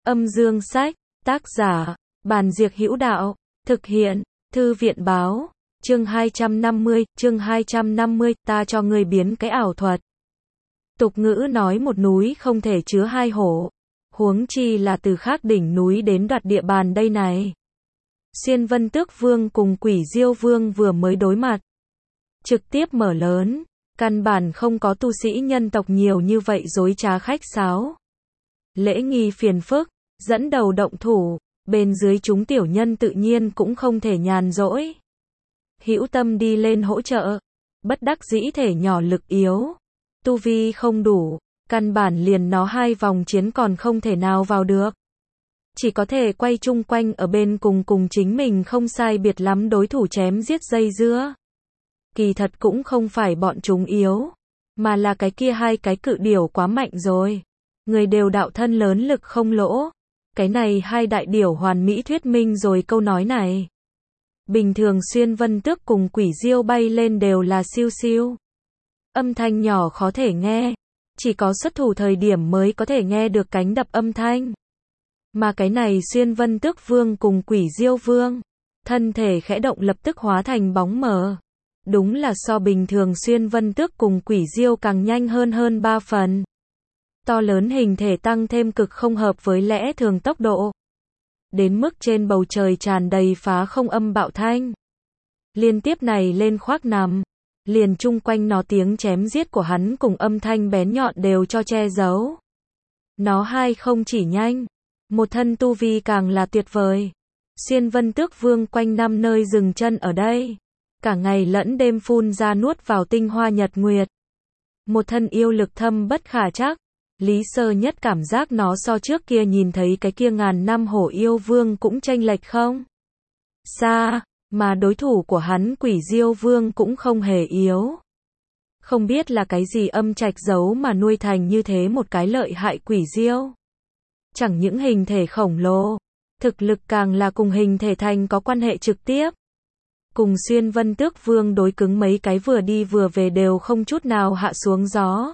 Âm dương sách, tác giả, Bàn Diệc Hữu Đạo, thực hiện, Thư viện báo, chương 250, ta cho ngươi biến cái ảo thuật. Tục ngữ nói một núi không thể chứa hai hổ, huống chi là từ khác đỉnh núi đến đoạt địa bàn đây này. Xuyên Vân Tước Vương cùng Quỷ Diêu Vương vừa mới đối mặt, trực tiếp mở lớn, căn bản không có tu sĩ nhân tộc nhiều như vậy dối trá khách sáo. Lễ nghi phiền phức, dẫn đầu động thủ, bên dưới chúng tiểu nhân tự nhiên cũng không thể nhàn rỗi. Hữu tâm đi lên hỗ trợ, bất đắc dĩ thể nhỏ lực yếu, tu vi không đủ, căn bản liền nó hai vòng chiến còn không thể nào vào được. Chỉ có thể quay chung quanh ở bên cùng chính mình không sai biệt lắm đối thủ chém giết dây dưa. Kỳ thật cũng không phải bọn chúng yếu, mà là cái kia hai cái cự điểu quá mạnh rồi. Người đều đạo thân lớn lực không lỗ. Cái này hai đại điểu hoàn mỹ thuyết minh rồi câu nói này. Bình thường Xuyên Vân Tước cùng Quỷ Diêu bay lên đều là siêu siêu. Âm thanh nhỏ khó thể nghe, chỉ có xuất thủ thời điểm mới có thể nghe được cánh đập âm thanh. Mà cái này Xuyên Vân Tước Vương cùng Quỷ Diêu Vương, thân thể khẽ động lập tức hóa thành bóng mờ. Đúng là so bình thường Xuyên Vân Tước cùng Quỷ Diêu càng nhanh hơn 3 phần. To lớn hình thể tăng thêm cực không hợp với lẽ thường tốc độ. Đến mức trên bầu trời tràn đầy phá không âm bạo thanh. Liên tiếp này lên khoác nằm, liền chung quanh nó tiếng chém giết của hắn cùng âm thanh bén nhọn đều cho che giấu. Nó hai không chỉ nhanh, một thân tu vi càng là tuyệt vời. Xuyên Vân Tước Vương quanh năm nơi dừng chân ở đây, cả ngày lẫn đêm phun ra nuốt vào tinh hoa nhật nguyệt. Một thân yêu lực thâm bất khả trắc. Lý Sơ Nhất cảm giác nó so trước kia nhìn thấy cái kia ngàn năm hổ yêu vương cũng chênh lệch không xa, mà đối thủ của hắn Quỷ Diêu Vương cũng không hề yếu. Không biết là cái gì âm trạch giấu mà nuôi thành như thế một cái lợi hại Quỷ Diêu. Chẳng những hình thể khổng lồ, thực lực càng là cùng hình thể thành có quan hệ trực tiếp. Cùng Xuyên Vân Tước Vương đối cứng mấy cái vừa đi vừa về đều không chút nào hạ xuống gió.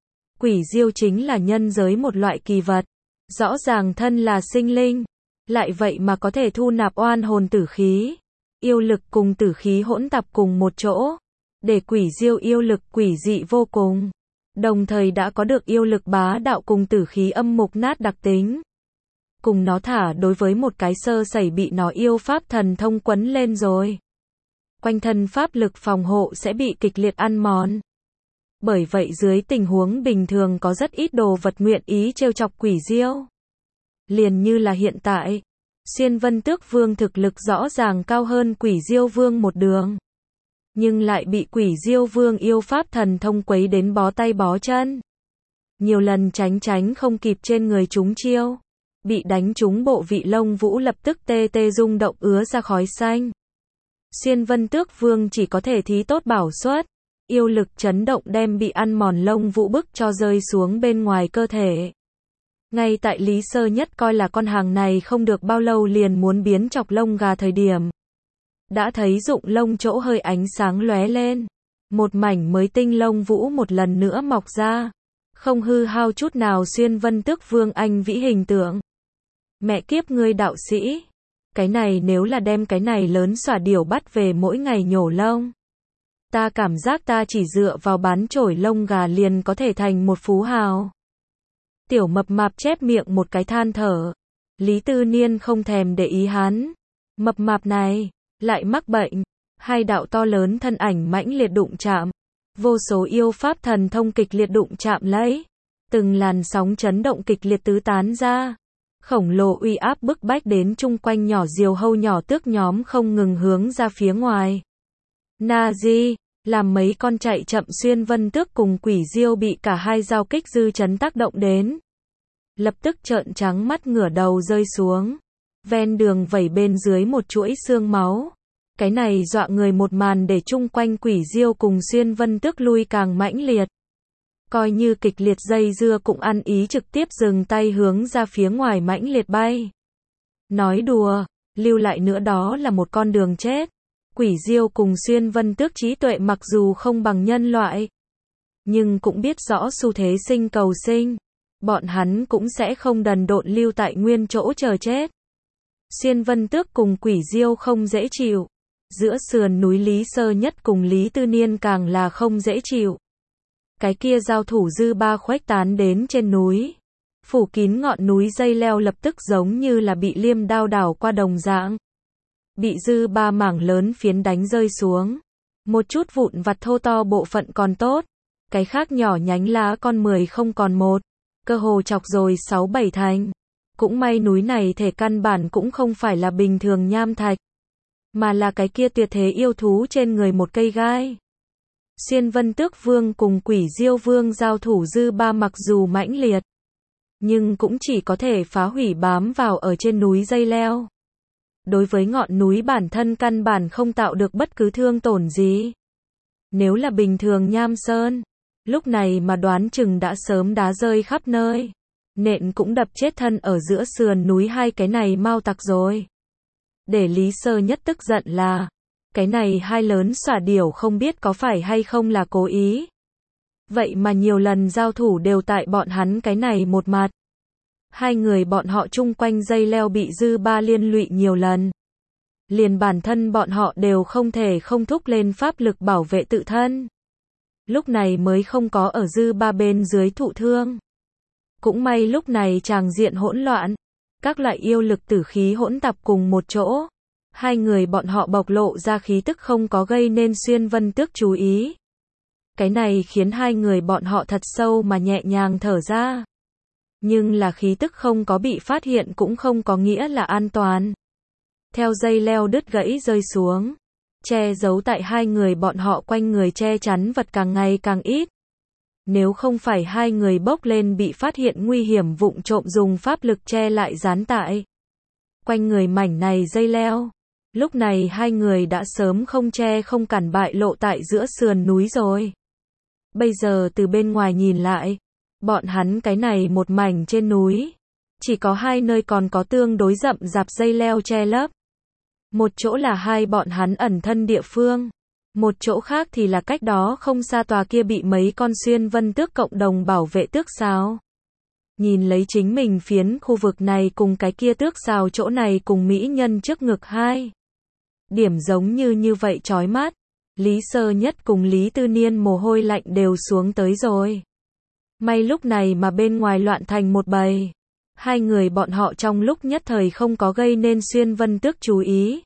Quỷ Diêu chính là nhân giới một loại kỳ vật, rõ ràng thân là sinh linh, lại vậy mà có thể thu nạp oan hồn tử khí, yêu lực cùng tử khí hỗn tạp cùng một chỗ, để Quỷ Diêu yêu lực quỷ dị vô cùng, đồng thời đã có được yêu lực bá đạo cùng tử khí âm mục nát đặc tính. Cùng nó thả đối với một cái sơ sẩy bị nó yêu pháp thần thông quấn lên rồi. Quanh thân pháp lực phòng hộ sẽ bị kịch liệt ăn mòn. Bởi vậy dưới tình huống bình thường có rất ít đồ vật nguyện ý trêu chọc Quỷ Diêu. Liền như là hiện tại, Xuyên Vân Tước Vương thực lực rõ ràng cao hơn Quỷ Diêu Vương một đường. Nhưng lại bị Quỷ Diêu Vương yêu pháp thần thông quấy đến bó tay bó chân. Nhiều lần tránh không kịp trên người chúng chiêu. Bị đánh trúng bộ vị lông vũ lập tức tê rung động ứa ra khói xanh. Xuyên Vân Tước Vương chỉ có thể thí tốt bảo suất. Yêu lực chấn động đem bị ăn mòn lông vũ bức cho rơi xuống bên ngoài cơ thể. Ngay tại Lý Sơ Nhất coi là con hàng này không được bao lâu liền muốn biến chọc lông gà thời điểm. Đã thấy rụng lông chỗ hơi ánh sáng lóe lên. Một mảnh mới tinh lông vũ một lần nữa mọc ra. Không hư hao chút nào Xuyên Vân Tước Vương anh vĩ hình tượng. Mẹ kiếp ngươi đạo sĩ. Cái này nếu là đem cái này lớn xỏa điểu bắt về mỗi ngày nhổ lông. Ta cảm giác ta chỉ dựa vào bán chổi lông gà liền có thể thành một phú hào. Tiểu mập mạp chép miệng một cái than thở. Lý Tư Niên không thèm để ý hắn. Mập mạp này, lại mắc bệnh. Hai đạo to lớn thân ảnh mãnh liệt đụng chạm. Vô số yêu pháp thần thông kịch liệt đụng chạm lấy. Từng làn sóng chấn động kịch liệt tứ tán ra. Khổng lồ uy áp bức bách đến chung quanh nhỏ diều hâu nhỏ tước nhóm không ngừng hướng ra phía ngoài. Nazi, làm mấy con chạy chậm Xuyên Vân Tước cùng Quỷ Diêu bị cả hai giao kích dư chấn tác động đến. Lập tức trợn trắng mắt ngửa đầu rơi xuống. Ven đường vẩy bên dưới một chuỗi xương máu. Cái này dọa người một màn để chung quanh Quỷ Diêu cùng Xuyên Vân Tước lui càng mãnh liệt. Coi như kịch liệt dây dưa cũng ăn ý trực tiếp dừng tay hướng ra phía ngoài mãnh liệt bay. Nói đùa, lưu lại nữa đó là một con đường chết. Quỷ Diêu cùng Xuyên Vân Tước trí tuệ mặc dù không bằng nhân loại, nhưng cũng biết rõ xu thế sinh cầu sinh. bọn hắn cũng sẽ không đần độn lưu tại nguyên chỗ chờ chết. Xuyên Vân Tước cùng Quỷ Diêu không dễ chịu. Giữa sườn núi Lý Sơ Nhất cùng Lý Tư Niên càng là không dễ chịu. Cái kia giao thủ dư ba khuếch tán đến trên núi. Phủ kín ngọn núi dây leo lập tức giống như là bị liêm đao đảo qua đồng dạng. Bị dư ba mảng lớn phiến đánh rơi xuống. Một chút vụn vặt thô to bộ phận còn tốt. Cái khác nhỏ nhánh lá con 10 không còn một. Cơ hồ chọc rồi 6-7 thành. Cũng may núi này thể căn bản cũng không phải là bình thường nham thạch. Mà là cái kia tuyệt thế yêu thú trên người một cây gai. Xuyên Vân Tước Vương cùng Quỷ Diêu Vương giao thủ dư ba mặc dù mãnh liệt. Nhưng cũng chỉ có thể phá hủy bám vào ở trên núi dây leo. Đối với ngọn núi bản thân căn bản không tạo được bất cứ thương tổn gì. Nếu là bình thường nham sơn, lúc này mà đoán chừng đã sớm đá rơi khắp nơi. Nện cũng đập chết thân ở giữa sườn núi hai cái này mau tặc rồi. Để Lý Sơ Nhất tức giận là, cái này hai lớn xỏa điểu không biết có phải hay không là cố ý. Vậy mà nhiều lần giao thủ đều tại bọn hắn cái này một mặt. Hai người bọn họ chung quanh dây leo bị dư ba liên lụy nhiều lần. Liền bản thân bọn họ đều không thể không thúc lên pháp lực bảo vệ tự thân. Lúc này mới không có ở dư ba bên dưới thụ thương. Cũng may lúc này tràng diện hỗn loạn. Các loại yêu lực tử khí hỗn tạp cùng một chỗ. Hai người bọn họ bộc lộ ra khí tức không có gây nên Xuyên Vân Tước chú ý. Cái này khiến hai người bọn họ thật sâu mà nhẹ nhàng thở ra. Nhưng là khí tức không có bị phát hiện cũng không có nghĩa là an toàn. Theo dây leo đứt gãy rơi xuống, che giấu tại hai người bọn họ quanh người che chắn vật càng ngày càng ít. Nếu không phải hai người bốc lên bị phát hiện nguy hiểm vụng trộm dùng pháp lực che lại gián tại quanh người mảnh này dây leo. Lúc này hai người đã sớm không che không cản bại lộ tại giữa sườn núi rồi. Bây giờ từ bên ngoài nhìn lại, bọn hắn cái này một mảnh trên núi, chỉ có hai nơi còn có tương đối rậm rạp dây leo che lấp. Một chỗ là hai bọn hắn ẩn thân địa phương, một chỗ khác thì là cách đó không xa tòa kia bị mấy con Xuyên Vân Tước cộng đồng bảo vệ tước sào. Nhìn lấy chính mình phiến khu vực này cùng cái kia tước sào chỗ này cùng mỹ nhân trước ngực hai. Điểm giống như vậy chói mắt. Lý Sơ Nhất cùng Lý Tư Niên mồ hôi lạnh đều xuống tới rồi. May lúc này mà bên ngoài loạn thành một bầy. Hai người bọn họ trong lúc nhất thời không có gây nên Xuyên Vân Tước chú ý.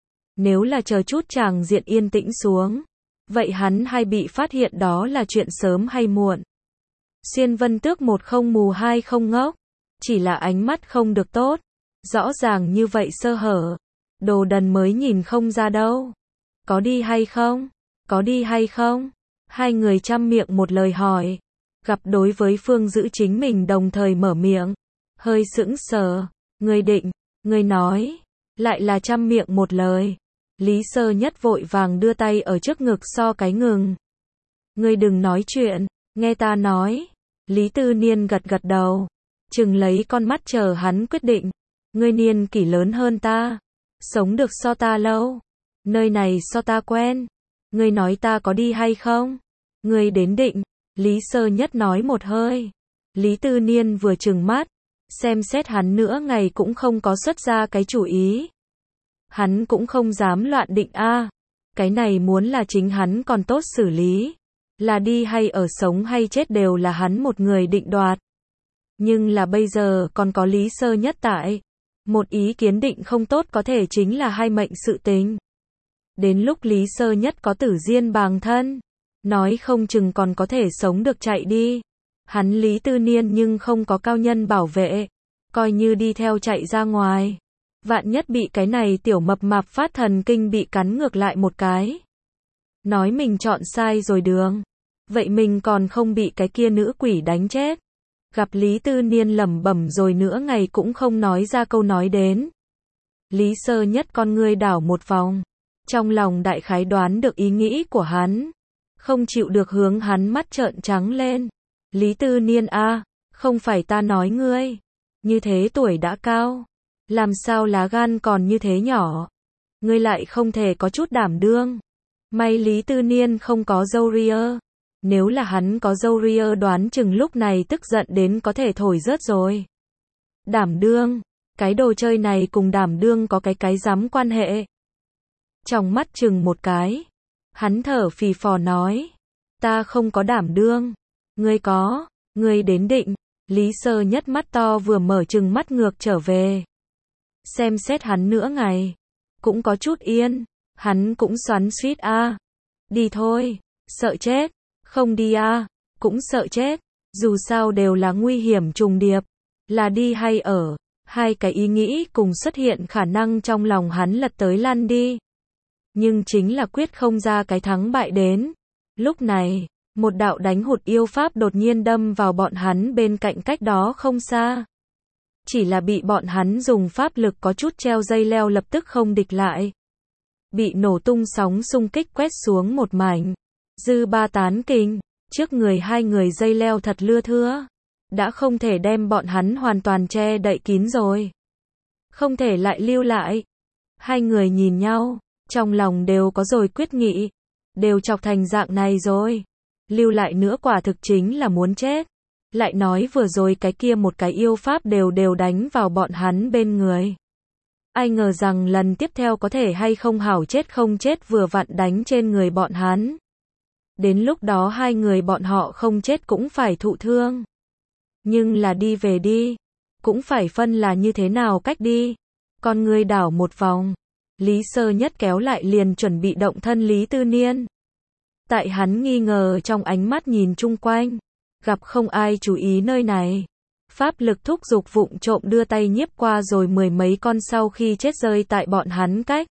Nếu là chờ chút tràng diện yên tĩnh xuống, vậy hắn hay bị phát hiện đó là chuyện sớm hay muộn. Xuyên Vân Tước một không mù hai không ngốc, chỉ là ánh mắt không được tốt. Rõ ràng như vậy sơ hở, đồ đần mới nhìn không ra đâu. Có đi hay không? Có đi hay không? Hai người trăm miệng một lời hỏi. Gặp đối với phương giữ chính mình đồng thời mở miệng. Hơi sững sờ. Người định, người nói. Lại là trăm miệng một lời. Lý Sơ Nhất vội vàng đưa tay ở trước ngực so cái ngừng. Người đừng nói chuyện, nghe ta nói. Lý Tư Niên gật gật đầu. Chừng lấy con mắt chờ hắn quyết định. Ngươi niên kỷ lớn hơn ta. Sống được so ta lâu. Nơi này so ta quen. Ngươi nói ta có đi hay không? Ngươi đến định. Lý Sơ Nhất nói một hơi. Lý Tư Niên vừa trừng mắt. Xem xét hắn nữa ngày cũng không có xuất ra cái chủ ý. Hắn cũng không dám loạn định a. Cái này muốn là chính hắn còn tốt xử lý. Là đi hay ở sống hay chết đều là hắn một người định đoạt. Nhưng là bây giờ còn có Lý Sơ Nhất tại. Một ý kiến định không tốt có thể chính là hai mệnh sự tình. Đến lúc Lý Sơ Nhất có tử diên bàng thân, nói không chừng còn có thể sống được chạy đi. Hắn Lý Tư Niên nhưng không có cao nhân bảo vệ, coi như đi theo chạy ra ngoài. Vạn nhất bị cái này tiểu mập mạp phát thần kinh bị cắn ngược lại một cái. Nói mình chọn sai rồi đường. Vậy mình còn không bị cái kia nữ quỷ đánh chết. Gặp Lý Tư Niên lẩm bẩm rồi nữa ngày cũng không nói ra câu nói đến. Lý Sơ Nhất con ngươi đảo một vòng. Trong lòng đại khái đoán được ý nghĩ của hắn. Không chịu được hướng hắn mắt trợn trắng lên. Lý Tư Niên a, không phải ta nói ngươi. Như thế tuổi đã cao. Làm sao lá gan còn như thế nhỏ. Ngươi lại không thể có chút đảm đương. May Lý Tư Niên không có râu ria. Nếu là hắn có râu ria đoán chừng lúc này tức giận đến có thể thổi rớt rồi. Đảm đương, cái đồ chơi này cùng đảm đương có cái rắm quan hệ. Trong mắt chừng một cái, hắn thở phì phò nói, ta không có đảm đương, ngươi có, ngươi đến định. Lý Sơ Nhất mắt to vừa mở chừng mắt ngược trở về. Xem xét hắn nữa ngày, cũng có chút yên, hắn cũng xoắn xuýt a. Đi thôi, sợ chết, không đi a, cũng sợ chết, dù sao đều là nguy hiểm trùng điệp, là đi hay ở, hai cái ý nghĩ cùng xuất hiện khả năng trong lòng hắn lật tới lăn đi. Nhưng chính là quyết không ra cái thắng bại đến. Lúc này, một đạo đánh hụt yêu pháp đột nhiên đâm vào bọn hắn bên cạnh cách đó không xa. Chỉ là bị bọn hắn dùng pháp lực có chút treo dây leo lập tức không địch lại. Bị nổ tung sóng xung kích quét xuống một mảnh. Dư ba tán kinh, trước người hai người dây leo thật lưa thưa. Đã không thể đem bọn hắn hoàn toàn che đậy kín rồi. Không thể lại lưu lại. Hai người nhìn nhau, trong lòng đều có rồi quyết nghị. Đều chọc thành dạng này rồi. Lưu lại nữa quả thực chính là muốn chết. Lại nói vừa rồi cái kia một cái yêu pháp đều đánh vào bọn hắn bên người. Ai ngờ rằng lần tiếp theo có thể hay không hảo chết không chết vừa vặn đánh trên người bọn hắn. Đến lúc đó hai người bọn họ không chết cũng phải thụ thương. Nhưng là đi về đi, cũng phải phân là như thế nào cách đi. Con người đảo một vòng, Lý Sơ Nhất kéo lại liền chuẩn bị động thân Lý Tư Niên. Tại hắn nghi ngờ trong ánh mắt nhìn chung quanh, gặp không ai chú ý nơi này. Pháp lực thúc giục vụng trộm đưa tay nhiếp qua rồi mười mấy con sau khi chết rơi tại bọn hắn cách.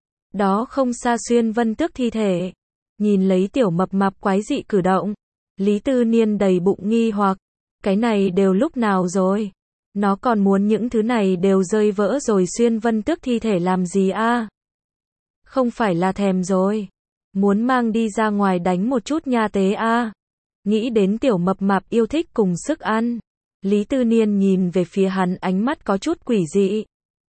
Đó không xa Xuyên Vân Tước thi thể. Nhìn lấy tiểu mập mạp quái dị cử động, Lý Tư Niên đầy bụng nghi hoặc, cái này đều lúc nào rồi? Nó còn muốn những thứ này đều rơi vỡ rồi Xuyên Vân Tước thi thể làm gì a? Không phải là thèm rồi, muốn mang đi ra ngoài đánh một chút nha tế a. Nghĩ đến tiểu mập mạp yêu thích cùng sức ăn, Lý Tư Niên nhìn về phía hắn ánh mắt có chút quỷ dị.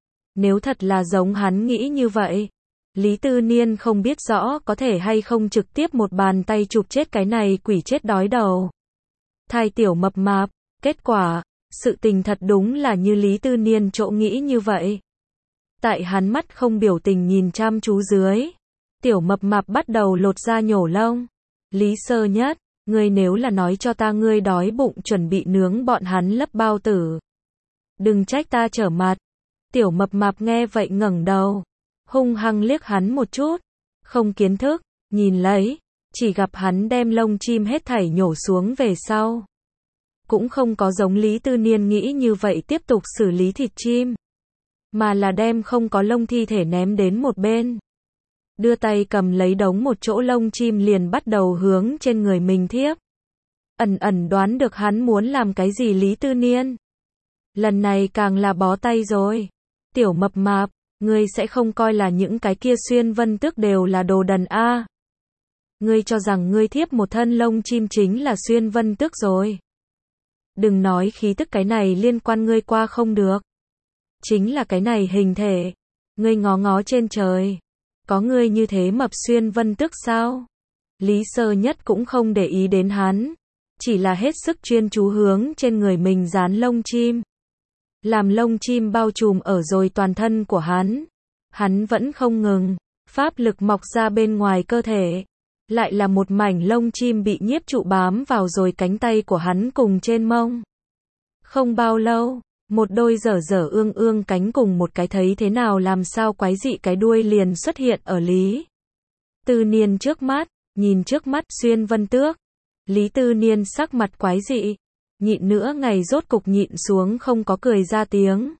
Nếu thật là giống hắn nghĩ như vậy, Lý Tư Niên không biết rõ có thể hay không trực tiếp một bàn tay chụp chết cái này quỷ chết đói đầu. Thay tiểu mập mạp, kết quả, sự tình thật đúng là như Lý Tư Niên chỗ nghĩ như vậy. Tại hắn mắt không biểu tình nhìn chăm chú dưới, tiểu mập mạp bắt đầu lột da nhổ lông. Lý Sơ Nhất, ngươi nếu là nói cho ta ngươi đói bụng chuẩn bị nướng bọn hắn lấp bao tử. Đừng trách ta trở mặt. Tiểu mập mạp nghe vậy ngẩng đầu, hung hăng liếc hắn một chút, không kiến thức, nhìn lấy, chỉ gặp hắn đem lông chim hết thảy nhổ xuống về sau. Cũng không có giống Lý Tư Niên nghĩ như vậy tiếp tục xử lý thịt chim, mà là đem không có lông thi thể ném đến một bên. Đưa tay cầm lấy đống một chỗ lông chim liền bắt đầu hướng trên người mình thiếp. Ẩn ẩn đoán được hắn muốn làm cái gì Lý Tư Niên. Lần này càng là bó tay rồi. Tiểu mập mạp, ngươi sẽ không coi là những cái kia Xuyên Vân Tước đều là đồ đần a? Ngươi cho rằng ngươi thiếp một thân lông chim chính là Xuyên Vân Tước rồi. Đừng nói khí tức cái này liên quan ngươi qua không được. Chính là cái này hình thể. Ngươi ngó ngó trên trời. Có ngươi như thế mập Xuyên Vân Tước sao? Lý Sơ Nhất cũng không để ý đến hắn. Chỉ là hết sức chuyên chú hướng trên người mình dán lông chim. Làm lông chim bao trùm ở rồi toàn thân của hắn. Hắn vẫn không ngừng. Pháp lực mọc ra bên ngoài cơ thể. Lại là một mảnh lông chim bị nhiếp trụ bám vào rồi cánh tay của hắn cùng trên mông. Không bao lâu, một đôi dở dở ương ương cánh cùng một cái thấy thế nào làm sao quái dị cái đuôi liền xuất hiện ở Lý Tư Niên trước mắt, nhìn trước mắt Xuyên Vân Tước. Lý Tư Niên sắc mặt quái dị, nhịn nữa ngày rốt cục nhịn xuống không có cười ra tiếng.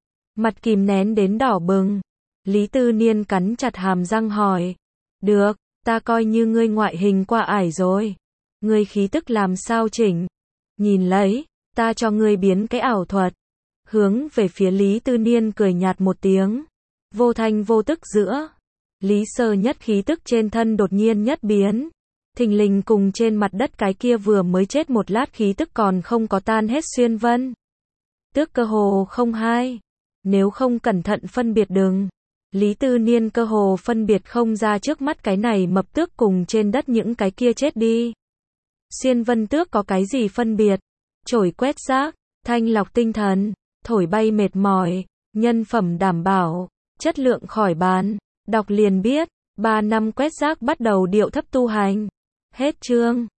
Mặt kìm nén đến đỏ bừng. Lý Tư Niên cắn chặt hàm răng hỏi, được, ta coi như ngươi ngoại hình qua ải rồi. Ngươi khí tức làm sao chỉnh? Nhìn lấy, ta cho ngươi biến cái ảo thuật. Hướng về phía Lý Tư Niên cười nhạt một tiếng. Vô thanh vô tức giữa. Lý Sơ Nhất khí tức trên thân đột nhiên nhất biến. Thình lình cùng trên mặt đất cái kia vừa mới chết một lát khí tức còn không có tan hết Xuyên Vân Tước cơ hồ không hai. Nếu không cẩn thận phân biệt đừng. Lý Tư Niên cơ hồ phân biệt không ra trước mắt cái này mập tước cùng trên đất những cái kia chết đi. Xiên Vân Tước có cái gì phân biệt? Chổi quét rác, thanh lọc tinh thần, thổi bay mệt mỏi, nhân phẩm đảm bảo, chất lượng khỏi bàn. Đọc liền biết, 3 năm quét rác bắt đầu điệu thấp tu hành. Hết chương.